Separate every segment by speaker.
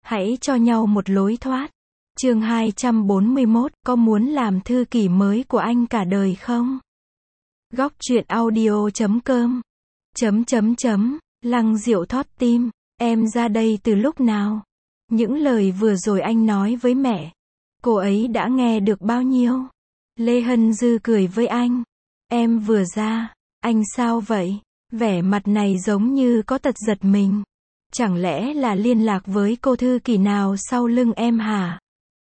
Speaker 1: Hãy cho nhau một lối thoát. Chương 241, có muốn làm thư ký mới của anh cả đời không? Góc truyện audio.com Lăng Diệu thót tim, em ra đây từ lúc nào? Những lời vừa rồi anh nói với mẹ, cô ấy đã nghe được bao nhiêu? Lê Hân Dư cười với anh. Em vừa ra, anh sao vậy? Vẻ mặt này giống như có tật giật mình. Chẳng lẽ là liên lạc với cô thư ký nào sau lưng em hả?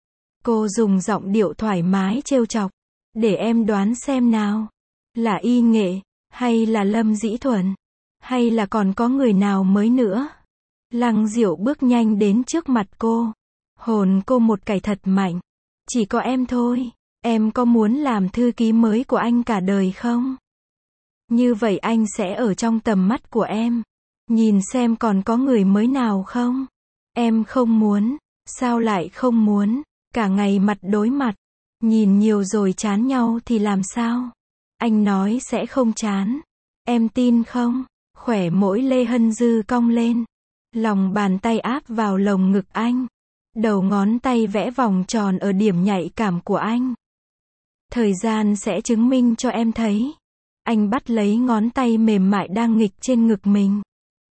Speaker 1: Cô dùng giọng điệu thoải mái trêu chọc. Để em đoán xem nào. Là Y Nghệ, hay là Lâm Dĩ Thuần, hay là còn có người nào mới nữa? Lăng Diệu bước nhanh đến trước mặt cô. Hồn cô một cái thật mạnh. Chỉ có em thôi. Em có muốn làm thư ký mới của anh cả đời không? Như vậy anh sẽ ở trong tầm mắt của em. Nhìn xem còn có người mới nào không? Em không muốn. Sao lại không muốn? Cả ngày mặt đối mặt. Nhìn nhiều rồi chán nhau thì làm sao? Anh nói sẽ không chán. Em tin không? Khỏe mỗi Lê Hân Dư cong lên. Lòng bàn tay áp vào lồng ngực anh. Đầu ngón tay vẽ vòng tròn ở điểm nhạy cảm của anh. Thời gian sẽ chứng minh cho em thấy. Anh bắt lấy ngón tay mềm mại đang nghịch trên ngực mình.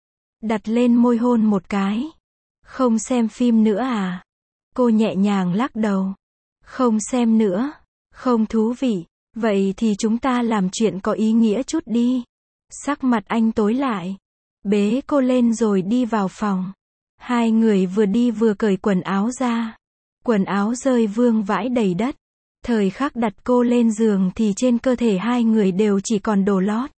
Speaker 1: Đặt lên môi hôn một cái. Không xem phim nữa à? Cô nhẹ nhàng lắc đầu. Không xem nữa. Không thú vị. Vậy thì chúng ta làm chuyện có ý nghĩa chút đi. Sắc mặt anh tối lại. Bế cô lên rồi đi vào phòng. Hai người vừa đi vừa cởi quần áo ra. Quần áo rơi vương vãi đầy đất. Thời khắc đặt cô lên giường thì trên cơ thể hai người đều chỉ còn đồ lót.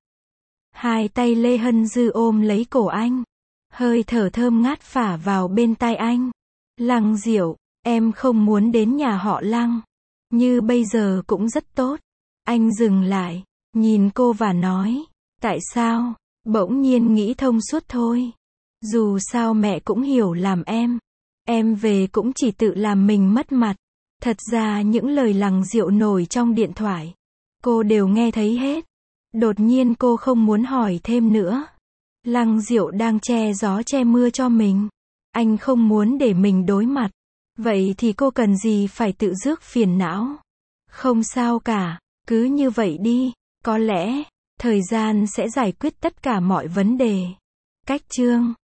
Speaker 1: Hai tay Lê Hân Dư ôm lấy cổ anh. Hơi thở thơm ngát phả vào bên tai anh. Lăng Diệu, em không muốn đến nhà họ Lăng. Như bây giờ cũng rất tốt. Anh dừng lại, nhìn cô và nói. Tại sao? Bỗng nhiên nghĩ thông suốt thôi. Dù sao mẹ cũng hiểu làm em. Em về cũng chỉ tự làm mình mất mặt. Thật ra những lời Lăng Diệu nổi trong điện thoại, cô đều nghe thấy hết. Đột nhiên cô không muốn hỏi thêm nữa. Lăng Diệu đang che gió che mưa cho mình. Anh không muốn để mình đối mặt. Vậy thì cô cần gì phải tự rước phiền não? Không sao cả, cứ như vậy đi. Có lẽ, thời gian sẽ giải quyết tất cả mọi vấn đề. Cách chương